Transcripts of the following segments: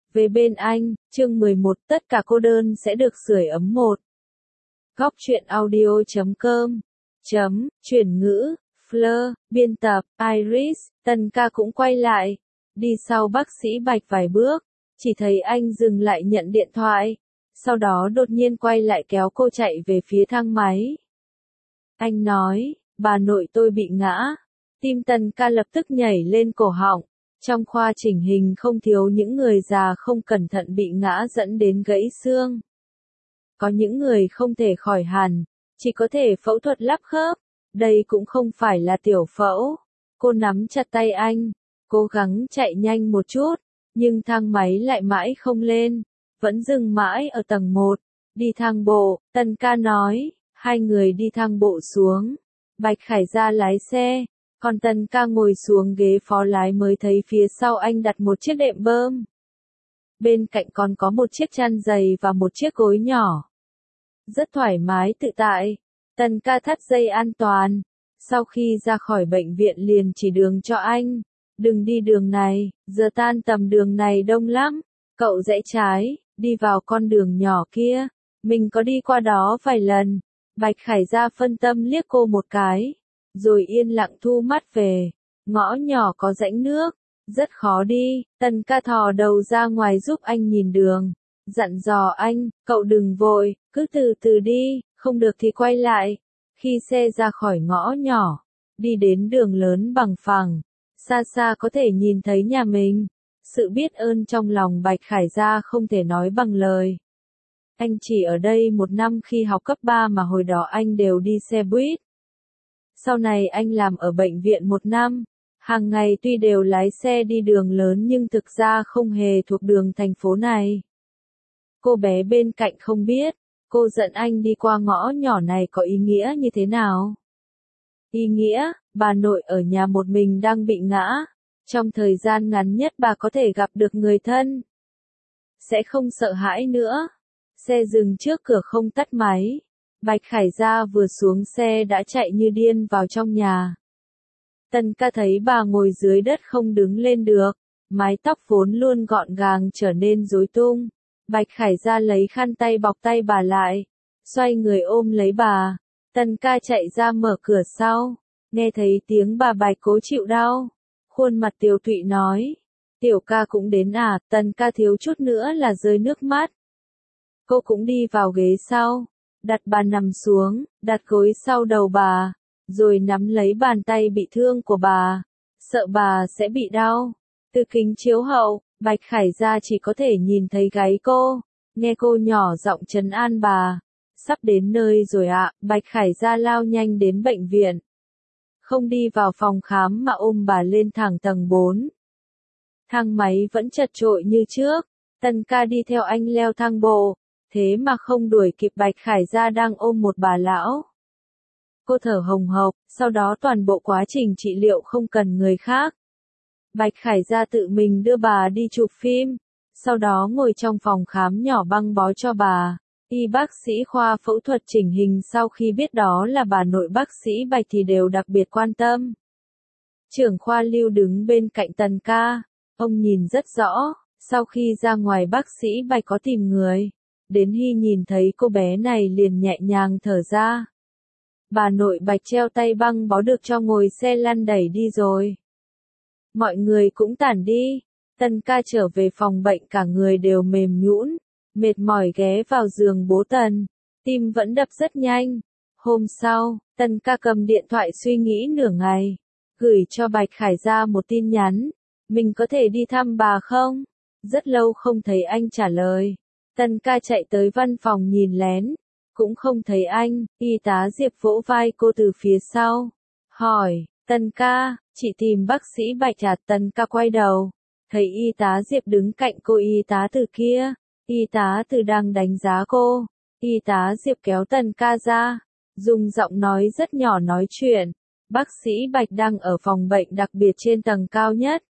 Về bên anh, chương 11, tất cả cô đơn sẽ được sưởi ấm một. Góc truyện audio.com Chuyển ngữ, Fleur, biên tập, Iris, Tân ca cũng quay lại. Đi sau bác sĩ Bạch vài bước, chỉ thấy anh dừng lại nhận điện thoại. Sau đó đột nhiên quay lại kéo cô chạy về phía thang máy. Anh nói, bà nội tôi bị ngã. Tim Tân ca lập tức nhảy lên cổ họng. Trong khoa chỉnh hình không thiếu những người già không cẩn thận bị ngã dẫn đến gãy xương. Có những người không thể khỏi hẳn, chỉ có thể phẫu thuật lắp khớp. Đây cũng không phải là tiểu phẫu. Cô nắm chặt tay anh, cố gắng chạy nhanh một chút, nhưng thang máy lại mãi không lên, vẫn dừng mãi ở tầng 1. Đi thang bộ, Tân ca nói, hai người đi thang bộ xuống. Bạch Khải ra lái xe. Còn Tân ca ngồi xuống ghế phó lái mới thấy phía sau anh đặt một chiếc đệm bơm. Bên cạnh còn có một chiếc chăn dày và một chiếc gối nhỏ. Rất thoải mái tự tại. Tân ca thắt dây an toàn. Sau khi ra khỏi bệnh viện liền chỉ đường cho anh. Đừng đi đường này, giờ tan tầm đường này đông lắm. Cậu rẽ trái, đi vào con đường nhỏ kia. Mình có đi qua đó vài lần. Bạch Khải ra phân tâm liếc cô một cái. Rồi yên lặng thu mắt về. Ngõ nhỏ có rãnh nước, rất khó đi. Tân ca thò đầu ra ngoài giúp anh nhìn đường. Dặn dò anh, cậu đừng vội, cứ từ từ đi, không được thì quay lại. Khi xe ra khỏi ngõ nhỏ, đi đến đường lớn bằng phẳng, xa xa có thể nhìn thấy nhà mình. Sự biết ơn trong lòng Bạch Khải ra không thể nói bằng lời. Anh chỉ ở đây 1 năm khi học cấp 3 mà hồi đó anh đều đi xe buýt. Sau này anh làm ở bệnh viện 1 năm, hàng ngày tuy đều lái xe đi đường lớn nhưng thực ra không hề thuộc đường thành phố này. Cô bé bên cạnh không biết, cô dẫn anh đi qua ngõ nhỏ này có ý nghĩa như thế nào. Ý nghĩa, bà nội ở nhà một mình đang bị ngã, trong thời gian ngắn nhất bà có thể gặp được người thân. Sẽ không sợ hãi nữa. Xe dừng trước cửa không tắt máy. Bạch Khải ra vừa xuống xe đã chạy như điên vào trong nhà. Tân ca thấy bà ngồi dưới đất không đứng lên được, mái tóc vốn luôn gọn gàng trở nên rối tung. Bạch Khải ra lấy khăn tay bọc tay bà lại, xoay người ôm lấy bà. Tân ca chạy ra mở cửa sau, nghe thấy tiếng bà Bạch cố chịu đau. Khuôn mặt tiều tụy nói, tiểu ca cũng đến à. Tân ca thiếu chút nữa là rơi nước mắt. Cô cũng đi vào ghế sau. Đặt bà nằm xuống, đặt gối sau đầu bà, rồi nắm lấy bàn tay bị thương của bà, sợ bà sẽ bị đau. Từ kính chiếu hậu, Bạch Khải ra chỉ có thể nhìn thấy gáy cô, nghe cô nhỏ giọng trấn an bà. Sắp đến nơi rồi ạ. Bạch Khải ra lao nhanh đến bệnh viện. Không đi vào phòng khám mà ôm bà lên thẳng tầng 4. Thang máy vẫn chật chội như trước, Tân ca đi theo anh leo thang bộ. Thế mà không đuổi kịp Bạch Khải ra đang ôm một bà lão. Cô thở hồng hộc, sau đó toàn bộ quá trình trị liệu không cần người khác. Bạch Khải ra tự mình đưa bà đi chụp phim, sau đó ngồi trong phòng khám nhỏ băng bó cho bà. Y bác sĩ khoa phẫu thuật chỉnh hình sau khi biết đó là bà nội bác sĩ Bạch thì đều đặc biệt quan tâm. Trưởng khoa Lưu đứng bên cạnh Tân ca, ông nhìn rất rõ, sau khi ra ngoài bác sĩ Bạch có tìm người. Đến Hy nhìn thấy cô bé này liền nhẹ nhàng thở ra. Bà nội Bạch treo tay băng bó được cho ngồi xe lăn đẩy đi rồi. Mọi người cũng tản đi. Tân ca trở về phòng bệnh cả người đều mềm nhũn, mệt mỏi ghé vào giường bố Tần. Tim vẫn đập rất nhanh. Hôm sau, Tân ca cầm điện thoại suy nghĩ nửa ngày. Gửi cho Bạch Khải ra một tin nhắn. Mình có thể đi thăm bà không? Rất lâu không thấy anh trả lời. Tân ca chạy tới văn phòng nhìn lén, cũng không thấy anh. Y tá Diệp vỗ vai cô từ phía sau, hỏi, Tân ca, chị tìm bác sĩ Bạch à? Tân ca quay đầu, thấy y tá Diệp đứng cạnh cô. Y tá Từ kia, y tá Từ đang đánh giá cô. Y tá Diệp kéo Tân ca ra, dùng giọng nói rất nhỏ nói chuyện. Bác sĩ Bạch đang ở phòng bệnh đặc biệt trên tầng cao nhất.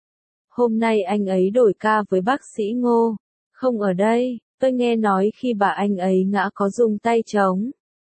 Hôm nay anh ấy đổi ca với bác sĩ Ngô. Không ở đây, tôi nghe nói khi bà anh ấy ngã có dùng tay chống.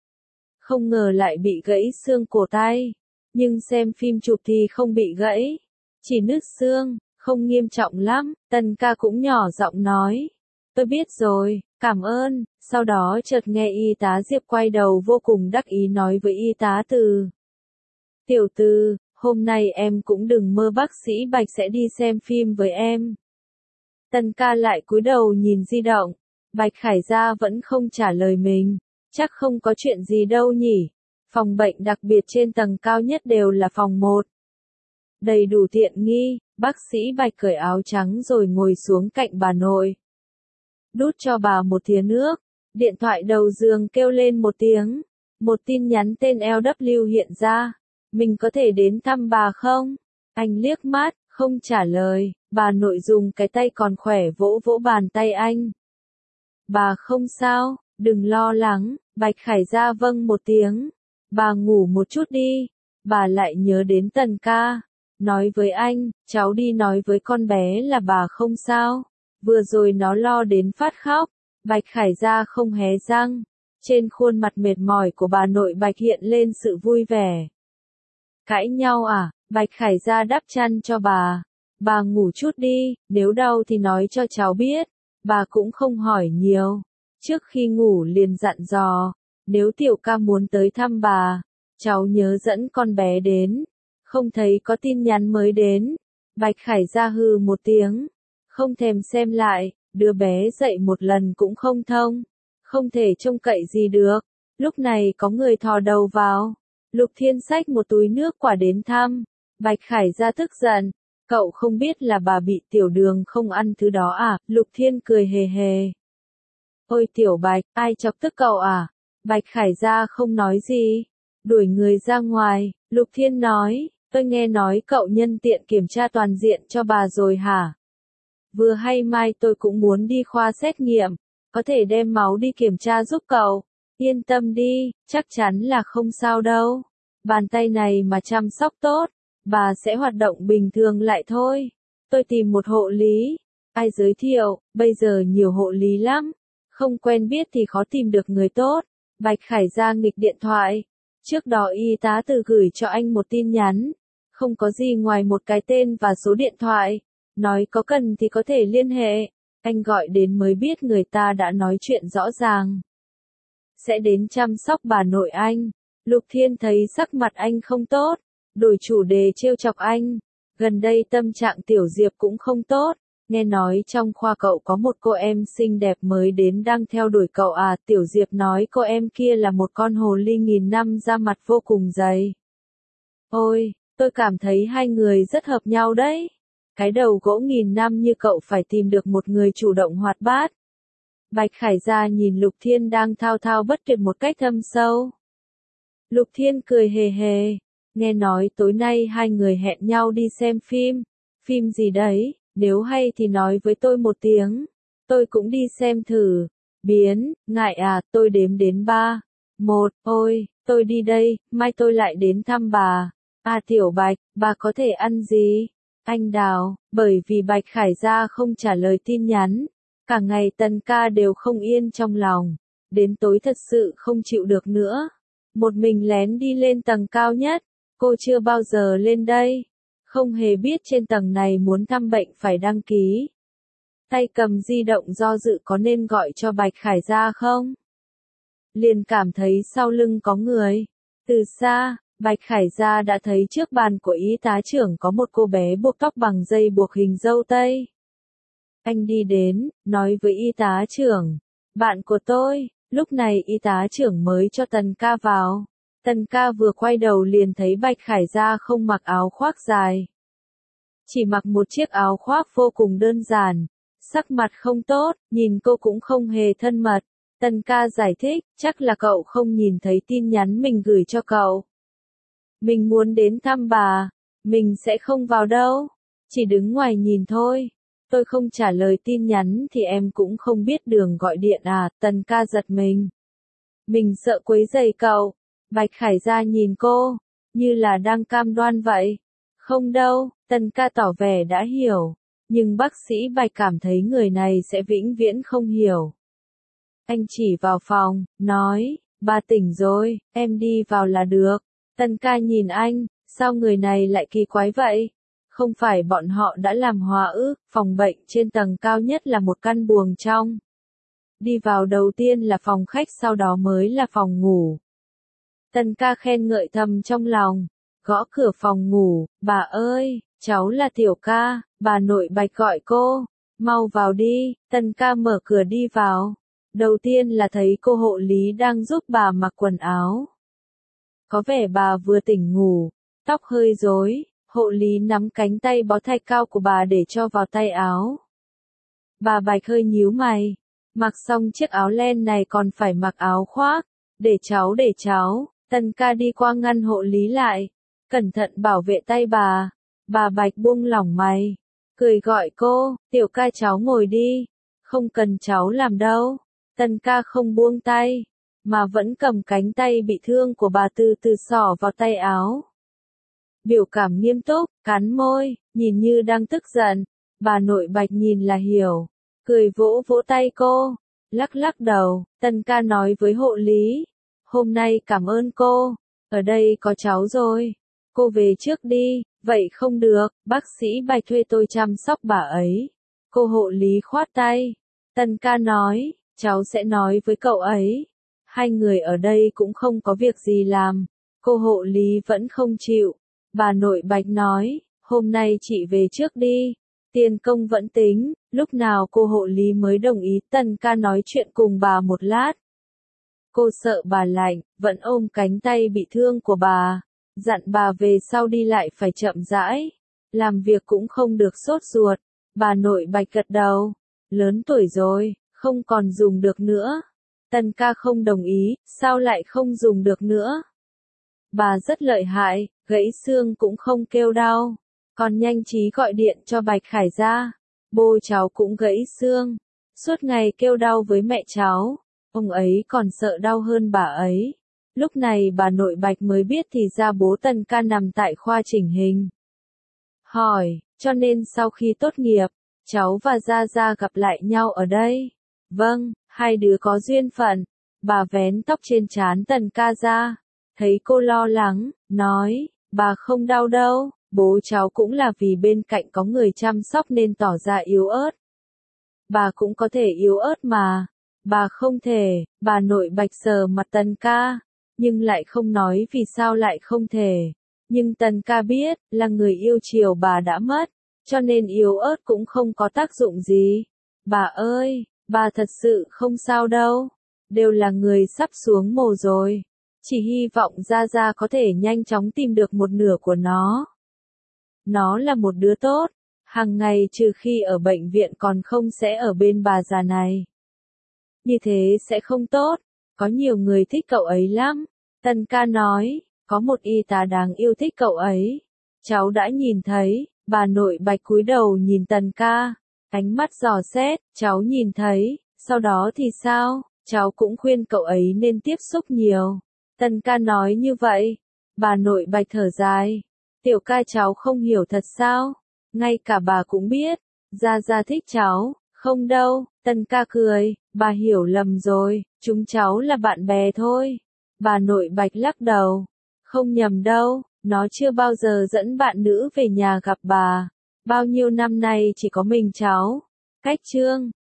Không ngờ lại bị gãy xương cổ tay. Nhưng xem phim chụp thì không bị gãy, chỉ nứt xương. Không nghiêm trọng lắm, Tần ca cũng nhỏ giọng nói. Tôi biết rồi, cảm ơn. Sau đó chợt nghe y tá Diệp quay đầu vô cùng đắc ý nói với y tá Từ. Tiểu Từ, hôm nay em cũng đừng mơ bác sĩ Bạch sẽ đi xem phim với em. Tần ca lại cúi đầu nhìn di động. Bạch Khải Gia vẫn không trả lời mình. Chắc không có chuyện gì đâu nhỉ. Phòng bệnh đặc biệt trên tầng cao nhất đều là phòng 1. Đầy đủ tiện nghi, bác sĩ Bạch cởi áo trắng rồi ngồi xuống cạnh bà nội. Đút cho bà một thìa nước. Điện thoại đầu giường kêu lên một tiếng. Một tin nhắn tên LW hiện ra. Mình có thể đến thăm bà không? Anh liếc mắt, không trả lời. Bà nội dùng cái tay còn khỏe vỗ vỗ bàn tay anh. Bà không sao, đừng lo lắng. Bạch Khải Gia vâng một tiếng. Bà ngủ một chút đi. Bà lại nhớ đến Tần ca. Nói với anh, cháu đi nói với con bé là bà không sao. Vừa rồi nó lo đến phát khóc. Bạch Khải Gia không hé răng. Trên khuôn mặt mệt mỏi của bà nội Bạch hiện lên sự vui vẻ. Cãi nhau à? Bạch Khải Gia đắp chăn cho bà. Bà ngủ chút đi, nếu đau thì nói cho cháu biết. Bà cũng không hỏi nhiều. Trước khi ngủ liền dặn dò. Nếu tiểu ca muốn tới thăm bà, cháu nhớ dẫn con bé đến. Không thấy có tin nhắn mới đến. Bạch Khải Gia hừ một tiếng. Không thèm xem lại, đứa bé dậy một lần cũng không thông. Không thể trông cậy gì được. Lúc này có người thò đầu vào. Lục Thiên xách một túi nước quả đến thăm. Bạch Khải Gia tức giận. Cậu không biết là bà bị tiểu đường không ăn thứ đó à? Lục Thiên cười hề hề. Ôi tiểu Bạch, ai chọc tức cậu à? Bạch Khải Gia không nói gì. Đuổi người ra ngoài, Lục Thiên nói, tôi nghe nói cậu nhân tiện kiểm tra toàn diện cho bà rồi hả? Vừa hay mai tôi cũng muốn đi khoa xét nghiệm, có thể đem máu đi kiểm tra giúp cậu. Yên tâm đi, chắc chắn là không sao đâu. Bàn tay này mà chăm sóc tốt, bà sẽ hoạt động bình thường lại thôi. Tôi tìm một hộ lý. Ai giới thiệu, bây giờ nhiều hộ lý lắm. Không quen biết thì khó tìm được người tốt. Bạch Khải Gia nghịch điện thoại. Trước đó y tá Từ gửi cho anh một tin nhắn. Không có gì ngoài một cái tên và số điện thoại. Nói có cần thì có thể liên hệ. Anh gọi đến mới biết người ta đã nói chuyện rõ ràng. Sẽ đến chăm sóc bà nội anh. Lục Thiên thấy sắc mặt anh không tốt. Đổi chủ đề trêu chọc anh. Gần đây tâm trạng Tiểu Diệp cũng không tốt. Nghe nói trong khoa cậu có một cô em xinh đẹp mới đến đang theo đuổi cậu à? Tiểu Diệp nói cô em kia là một con hồ ly nghìn năm da mặt vô cùng dày. Ôi, tôi cảm thấy hai người rất hợp nhau đấy. Cái đầu gỗ nghìn năm như cậu phải tìm được một người chủ động hoạt bát. Bạch Khải Gia nhìn Lục Thiên đang thao thao bất tuyệt một cách thâm sâu. Lục Thiên cười hề hề. Nghe nói tối nay hai người hẹn nhau đi xem phim. Phim gì đấy? Nếu hay thì nói với tôi một tiếng. Tôi cũng đi xem thử. Biến, ngại à, tôi đếm đến 3. 1, ôi, tôi đi đây, mai tôi lại đến thăm bà. À Tiểu Bạch, bà có thể ăn gì? Anh Đào, bởi vì Bạch Khải Gia không trả lời tin nhắn. Cả ngày Tần ca đều không yên trong lòng. Đến tối thật sự không chịu được nữa. Một mình lén đi lên tầng cao nhất. Cô chưa bao giờ lên đây. Không hề biết trên tầng này muốn thăm bệnh phải đăng ký. Tay cầm di động do dự có nên gọi cho Bạch Khải Gia không? Liền cảm thấy sau lưng có người. Từ xa, Bạch Khải Gia đã thấy trước bàn của y tá trưởng có một cô bé buộc tóc bằng dây buộc hình dâu tây. Anh đi đến, nói với y tá trưởng. Bạn của tôi, lúc này y tá trưởng mới cho Tần ca vào. Tần ca vừa quay đầu liền thấy Bạch Khải Gia không mặc áo khoác dài. Chỉ mặc một chiếc áo khoác vô cùng đơn giản. Sắc mặt không tốt, nhìn cô cũng không hề thân mật. Tần ca giải thích, chắc là cậu không nhìn thấy tin nhắn mình gửi cho cậu. Mình muốn đến thăm bà. Mình sẽ không vào đâu. Chỉ đứng ngoài nhìn thôi. Tôi không trả lời tin nhắn thì em cũng không biết đường gọi điện à? Tần ca giật mình. Mình sợ quấy rầy cậu. Bạch Khải Gia nhìn cô, như là đang cam đoan vậy. Không đâu, Tần ca tỏ vẻ đã hiểu. Nhưng bác sĩ Bạch cảm thấy người này sẽ vĩnh viễn không hiểu. Anh chỉ vào phòng, nói, bà tỉnh rồi, em đi vào là được. Tần ca nhìn anh, sao người này lại kỳ quái vậy? Không phải bọn họ đã làm hòa ư, phòng bệnh trên tầng cao nhất là một căn buồng trong. Đi vào đầu tiên là phòng khách sau đó mới là phòng ngủ. Tần ca khen ngợi thầm trong lòng, gõ cửa phòng ngủ, bà ơi, cháu là Tiểu ca, bà nội Bạch gọi cô, mau vào đi, Tần ca mở cửa đi vào. Đầu tiên là thấy cô hộ lý đang giúp bà mặc quần áo. Có vẻ bà vừa tỉnh ngủ, tóc hơi rối, hộ lý nắm cánh tay bó thạch cao của bà để cho vào tay áo. Bà Bạch hơi nhíu mày, mặc xong chiếc áo len này còn phải mặc áo khoác, để cháu, Tần ca đi qua ngăn hộ lý lại, cẩn thận bảo vệ tay bà Bạch buông lỏng mày, cười gọi cô, Tiểu ca cháu ngồi đi, không cần cháu làm đâu, Tần ca không buông tay, mà vẫn cầm cánh tay bị thương của bà từ từ xỏ vào tay áo. Biểu cảm nghiêm túc, cắn môi, nhìn như đang tức giận, bà nội Bạch nhìn là hiểu, cười vỗ vỗ tay cô, lắc lắc đầu, Tần ca nói với hộ lý, hôm nay cảm ơn cô, ở đây có cháu rồi, cô về trước đi, vậy không được, bác sĩ Bạch thuê tôi chăm sóc bà ấy. Cô hộ lý khoát tay, Tần ca nói, cháu sẽ nói với cậu ấy, hai người ở đây cũng không có việc gì làm, cô hộ lý vẫn không chịu, bà nội Bạch nói, hôm nay chị về trước đi, tiền công vẫn tính, lúc nào cô hộ lý mới đồng ý. Tần ca nói chuyện cùng bà một lát. Cô sợ bà lạnh, vẫn ôm cánh tay bị thương của bà, dặn bà về sau đi lại phải chậm rãi, làm việc cũng không được sốt ruột. Bà nội Bạch gật đầu, lớn tuổi rồi, không còn dùng được nữa. Tần ca không đồng ý, sao lại không dùng được nữa? Bà rất lợi hại, gãy xương cũng không kêu đau, còn nhanh trí gọi điện cho Bạch Khải ra. Bố cháu cũng gãy xương, suốt ngày kêu đau với mẹ cháu, ông ấy còn sợ đau hơn bà ấy. Lúc này bà nội Bạch mới biết thì ra bố Tần ca nằm tại khoa chỉnh hình. Hỏi, cho nên sau khi tốt nghiệp, cháu và Gia Gia gặp lại nhau ở đây? Vâng, hai đứa có duyên phận. Bà vén tóc trên trán Tần ca ra, thấy cô lo lắng, nói, bà không đau đâu, bố cháu cũng là vì bên cạnh có người chăm sóc nên tỏ ra yếu ớt. Bà cũng có thể yếu ớt mà, bà không thể. Bà nội Bạch sờ mặt Tần ca, nhưng lại không nói vì sao lại không thể. Nhưng Tần ca biết, là người yêu chiều bà đã mất, cho nên yếu ớt cũng không có tác dụng gì. Bà ơi, bà thật sự không sao đâu, đều là người sắp xuống mồ rồi. Chỉ hy vọng Gia Gia có thể nhanh chóng tìm được một nửa của nó. Nó là một đứa tốt, hàng ngày trừ khi ở bệnh viện còn không sẽ ở bên bà già này. Như thế sẽ không tốt, có nhiều người thích cậu ấy lắm. Tần ca nói, có một y tá đáng yêu thích cậu ấy. Cháu đã nhìn thấy, bà nội Bạch cúi đầu nhìn Tần ca, ánh mắt dò xét, cháu nhìn thấy, sau đó thì sao, cháu cũng khuyên cậu ấy nên tiếp xúc nhiều. Tần ca nói như vậy, bà nội Bạch thở dài, Tiểu ca cháu không hiểu thật sao, ngay cả bà cũng biết, Gia Gia thích cháu, không đâu. Tần ca cười, bà hiểu lầm rồi, chúng cháu là bạn bè thôi. Bà nội Bạch lắc đầu, không nhầm đâu, nó chưa bao giờ dẫn bạn nữ về nhà gặp bà, bao nhiêu năm nay chỉ có mình cháu. Cách chương